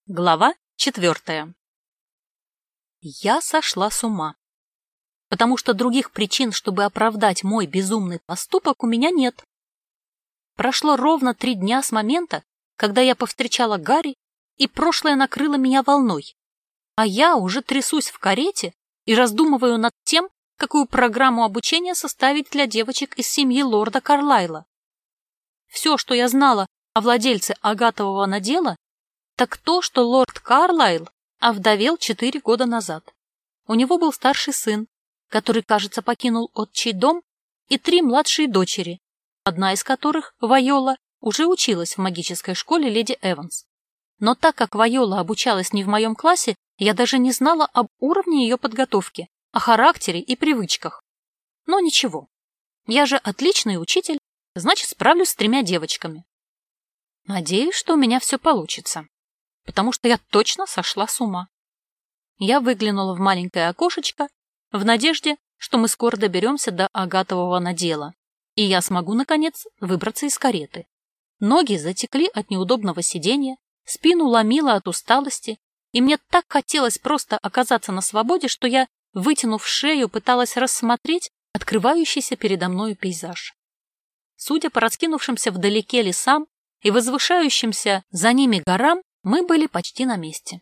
Глава 4. Я сошла с ума, потому что других причин, чтобы оправдать мой безумный поступок, у меня нет. Прошло ровно 3 дня с момента, когда я повстречала Гарри, и прошлое накрыло меня волной, а я уже трясусь в карете и раздумываю над тем, какую программу обучения составить для девочек из семьи лорда Карлайла. Все, что я знала о владельце агатового надела, так то, что лорд Карлайл овдовел 4 года назад. У него был старший сын, который, кажется, покинул отчий дом, и 3 младшие дочери, одна из которых, Вайола, уже училась в магической школе леди Эванс. Но так как Вайола обучалась не в моем классе, я даже не знала об уровне ее подготовки, о характере и привычках. Но ничего, я же отличный учитель, значит, справлюсь с 3 девочками. Надеюсь, что у меня все получится, потому что я точно сошла с ума. Я выглянула в маленькое окошечко в надежде, что мы скоро доберемся до агатового надела, и я смогу, наконец, выбраться из кареты. Ноги затекли от неудобного сидения, спину ломило от усталости, и мне так хотелось просто оказаться на свободе, что я, вытянув шею, пыталась рассмотреть открывающийся передо мною пейзаж. Судя по раскинувшимся вдалеке лесам и возвышающимся за ними горам, мы были почти на месте.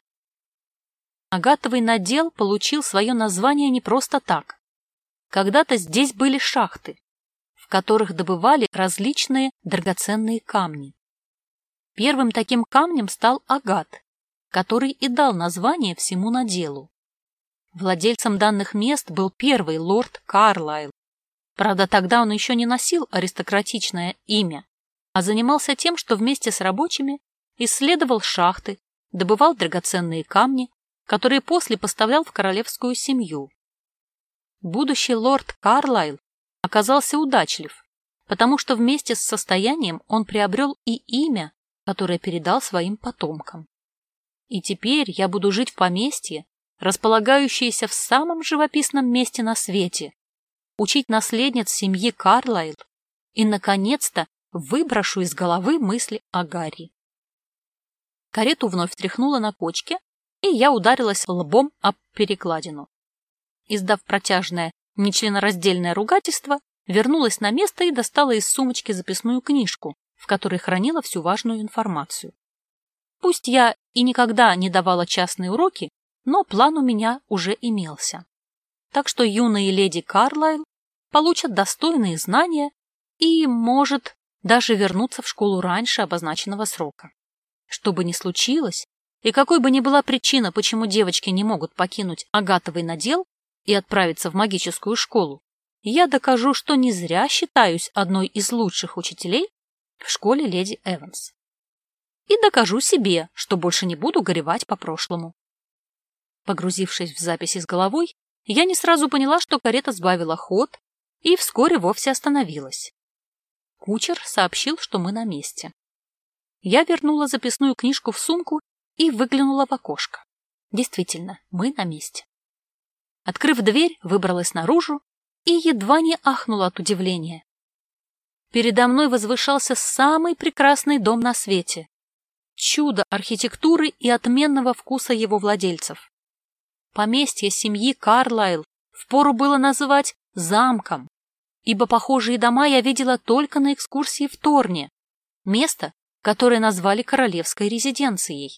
Агатовый надел получил свое название не просто так. Когда-то здесь были шахты, в которых добывали различные драгоценные камни. Первым таким камнем стал агат, который и дал название всему наделу. Владельцем данных мест был первый лорд Карлайл. Правда, тогда он еще не носил аристократичное имя, а занимался тем, что вместе с рабочими исследовал шахты, добывал драгоценные камни, которые после поставлял в королевскую семью. Будущий лорд Карлайл оказался удачлив, потому что вместе с состоянием он приобрел и имя, которое передал своим потомкам. И теперь я буду жить в поместье, располагающееся в самом живописном месте на свете, учить наследниц семьи Карлайл и, наконец-то, выброшу из головы мысли о Гарри. Карету вновь тряхнуло на кочке, и я ударилась лбом об перекладину. Издав протяжное, нечленораздельное ругательство, вернулась на место и достала из сумочки записную книжку, в которой хранила всю важную информацию. Пусть я и никогда не давала частные уроки, но план у меня уже имелся. Так что юные леди Карлайл получат достойные знания и, может, даже вернуться в школу раньше обозначенного срока. Что бы ни случилось, и какой бы ни была причина, почему девочки не могут покинуть агатовый надел и отправиться в магическую школу, я докажу, что не зря считаюсь одной из лучших учителей в школе леди Эванс. И докажу себе, что больше не буду горевать по прошлому. Погрузившись в записи с головой, я не сразу поняла, что карета сбавила ход и вскоре вовсе остановилась. Кучер сообщил, что мы на месте. Я вернула записную книжку в сумку и выглянула в окошко. Действительно, мы на месте. Открыв дверь, выбралась наружу и едва не ахнула от удивления. Передо мной возвышался самый прекрасный дом на свете. Чудо архитектуры и отменного вкуса его владельцев. Поместье семьи Карлайл впору было называть замком, ибо похожие дома я видела только на экскурсии в Торне, место, которое назвали королевской резиденцией.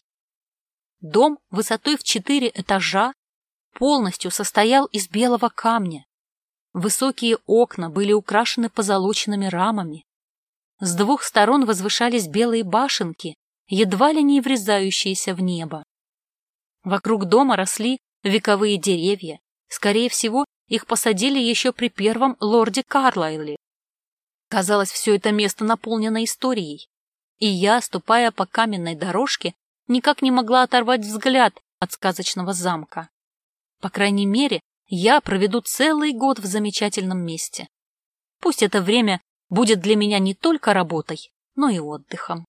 Дом высотой в 4 этажа полностью состоял из белого камня. Высокие окна были украшены позолоченными рамами. С 2 сторон возвышались белые башенки, едва ли не врезающиеся в небо. Вокруг дома росли вековые деревья. Скорее всего, их посадили еще при первом лорде Карлайле. Казалось, все это место наполнено историей. И я, ступая по каменной дорожке, никак не могла оторвать взгляд от сказочного замка. По крайней мере, я проведу целый год в замечательном месте. Пусть это время будет для меня не только работой, но и отдыхом.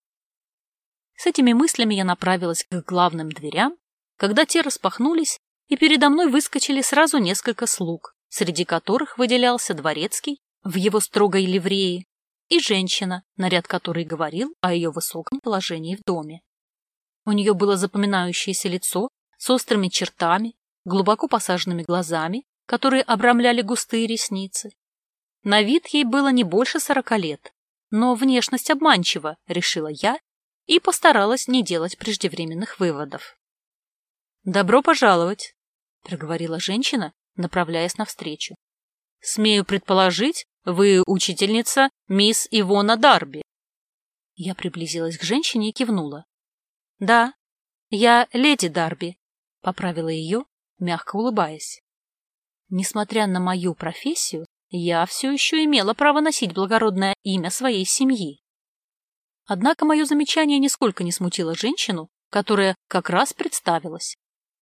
С этими мыслями я направилась к главным дверям, когда те распахнулись, и передо мной выскочили сразу несколько слуг, среди которых выделялся дворецкий в его строгой ливрее и женщина, наряд которой говорил о ее высоком положении в доме. У нее было запоминающееся лицо с острыми чертами, глубоко посаженными глазами, которые обрамляли густые ресницы. На вид ей было не больше 40 лет, но внешность обманчива, решила я, и постаралась не делать преждевременных выводов. «Добро пожаловать», — проговорила женщина, направляясь навстречу. «Смею предположить, вы учительница мисс Ивона Дарби». Я приблизилась к женщине и кивнула. «Да, я леди Дарби», — поправила ее, мягко улыбаясь. Несмотря на мою профессию, я все еще имела право носить благородное имя своей семьи. Однако мое замечание нисколько не смутило женщину, которая как раз представилась.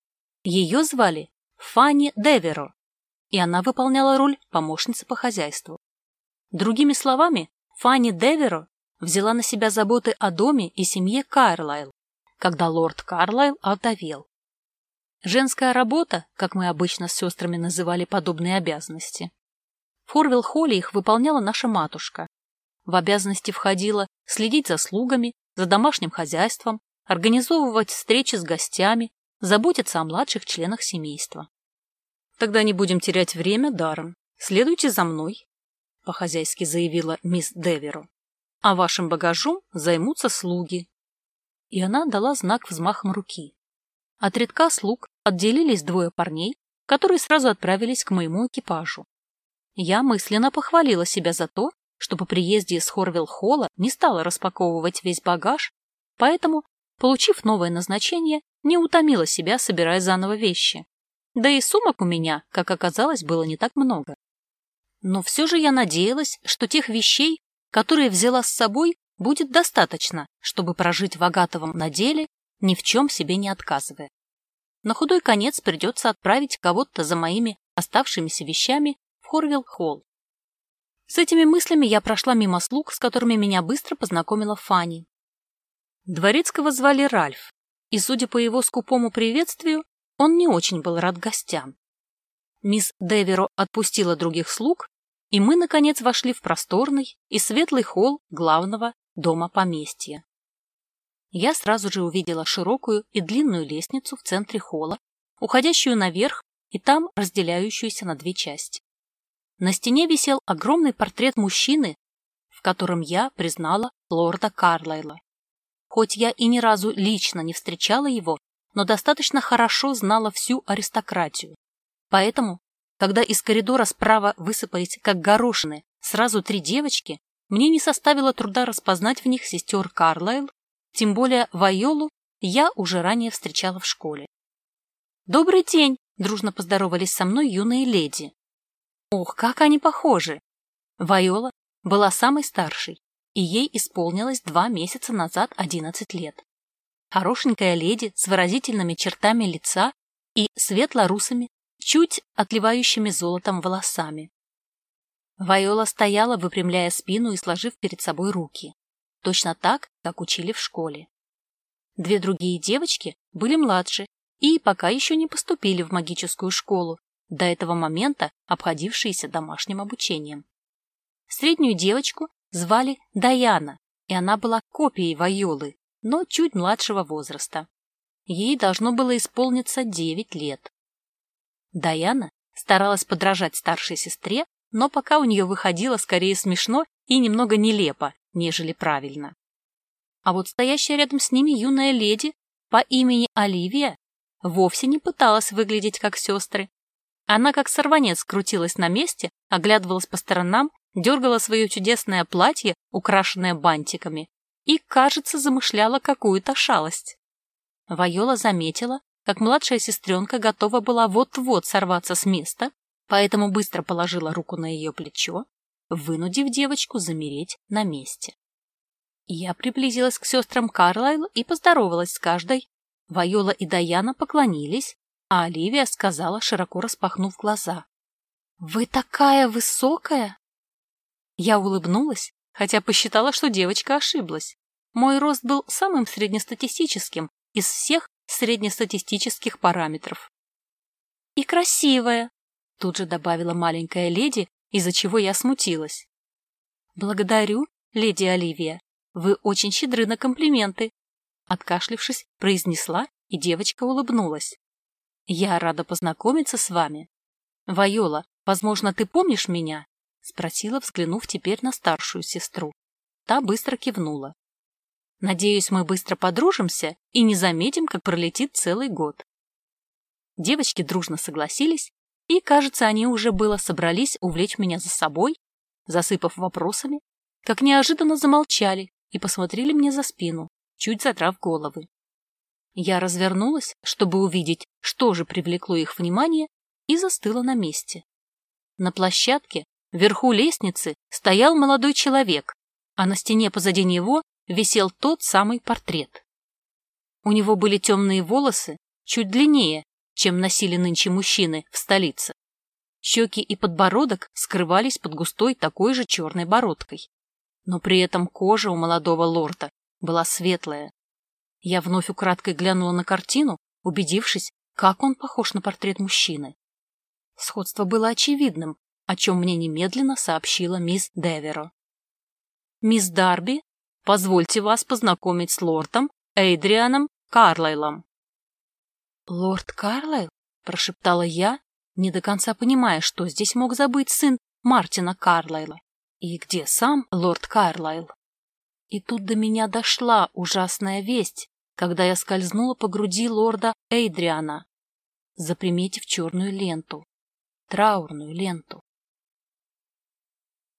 Ее звали Фанни Деверо, и она выполняла роль помощницы по хозяйству. Другими словами, Фанни Деверо взяла на себя заботы о доме и семье Карлайл, когда лорд Карлайл овдовел. Женская работа, как мы обычно с сестрами называли подобные обязанности. В Хорвилл-Холле их выполняла наша матушка. В обязанности входило следить за слугами, за домашним хозяйством, организовывать встречи с гостями, заботиться о младших членах семейства. «Тогда не будем терять время даром. Следуйте за мной», — по-хозяйски заявила мисс Деверо. «А вашим багажом займутся слуги». И она дала знак взмахом руки. От рядка слуг отделились двое парней, которые сразу отправились к моему экипажу. Я мысленно похвалила себя за то, что по приезде из Хорвилл-Холла не стала распаковывать весь багаж, поэтому, получив новое назначение, не утомила себя, собирая заново вещи. Да и сумок у меня, как оказалось, было не так много. Но все же я надеялась, что тех вещей, которые взяла с собой, будет достаточно, чтобы прожить в Агатовом на деле, ни в чем себе не отказывая. На худой конец придется отправить кого-то за моими оставшимися вещами в Хорвилл-Холл. С этими мыслями я прошла мимо слуг, с которыми меня быстро познакомила Фанни. Дворецкого звали Ральф, и, судя по его скупому приветствию, он не очень был рад гостям. Мисс Деверо отпустила других слуг, и мы, наконец, вошли в просторный и светлый холл главного дома поместья. Я сразу же увидела широкую и длинную лестницу в центре холла, уходящую наверх и там разделяющуюся на две части. На стене висел огромный портрет мужчины, в котором я признала лорда Карлайла. Хоть я и ни разу лично не встречала его, но достаточно хорошо знала всю аристократию. Поэтому, когда из коридора справа высыпались, как горошины, сразу 3 девочки, мне не составило труда распознать в них сестер Карлайл, тем более Вайолу я уже ранее встречала в школе. «Добрый день!» — дружно поздоровались со мной юные леди. Ох, как они похожи! Вайола была самой старшей, и ей исполнилось 2 месяца назад 11 лет. Хорошенькая леди с выразительными чертами лица и светло-русыми, чуть отливающими золотом волосами. Вайола стояла, выпрямляя спину и сложив перед собой руки, точно так, как учили в школе. 2 другие девочки были младше и пока еще не поступили в магическую школу, до этого момента обходившиеся домашним обучением. Среднюю девочку звали Даяна, и она была копией Вайолы, но чуть младшего возраста. Ей должно было исполниться 9 лет. Даяна старалась подражать старшей сестре, но пока у нее выходило скорее смешно и немного нелепо, нежели правильно. А вот стоящая рядом с ними юная леди по имени Оливия вовсе не пыталась выглядеть как сестры. Она как сорванец крутилась на месте, оглядывалась по сторонам, дергала свое чудесное платье, украшенное бантиками, и, кажется, замышляла какую-то шалость. Вайола заметила, как младшая сестренка готова была вот-вот сорваться с места, поэтому быстро положила руку на ее плечо, вынудив девочку замереть на месте. Я приблизилась к сестрам Карлайл и поздоровалась с каждой. Вайола и Даяна поклонились, а Оливия сказала, широко распахнув глаза: «Вы такая высокая!» Я улыбнулась, хотя посчитала, что девочка ошиблась. Мой рост был самым среднестатистическим из всех среднестатистических параметров. «И красивая!» — тут же добавила маленькая леди, из-за чего я смутилась. «Благодарю, леди Оливия, вы очень щедры на комплименты», откашлившись, произнесла, и девочка улыбнулась. «Я рада познакомиться с вами. Вайола, возможно, ты помнишь меня?» — спросила, взглянув теперь на старшую сестру. Та быстро кивнула. «Надеюсь, мы быстро подружимся и не заметим, как пролетит целый год». Девочки дружно согласились, и, кажется, они уже было собрались увлечь меня за собой, засыпав вопросами, как неожиданно замолчали и посмотрели мне за спину, чуть задрав головы. Я развернулась, чтобы увидеть, что же привлекло их внимание, и застыла на месте. На площадке, вверху лестницы, стоял молодой человек, а на стене позади него висел тот самый портрет. У него были темные волосы, чуть длиннее, чем носили нынче мужчины в столице. Щеки и подбородок скрывались под густой такой же черной бородкой. Но при этом кожа у молодого лорда была светлая. Я вновь украдкой глянула на картину, убедившись, как он похож на портрет мужчины. Сходство было очевидным, о чем мне немедленно сообщила мисс Деверо. «Мисс Дарби, позвольте вас познакомить с лордом Эйдрианом Карлайлом». «Лорд Карлайл?» — прошептала я, не до конца понимая, что здесь мог забыть сын Мартина Карлайла. И где сам лорд Карлайл? И тут до меня дошла ужасная весть, когда я скользнула по груди лорда Эйдриана, заприметив черную ленту, траурную ленту.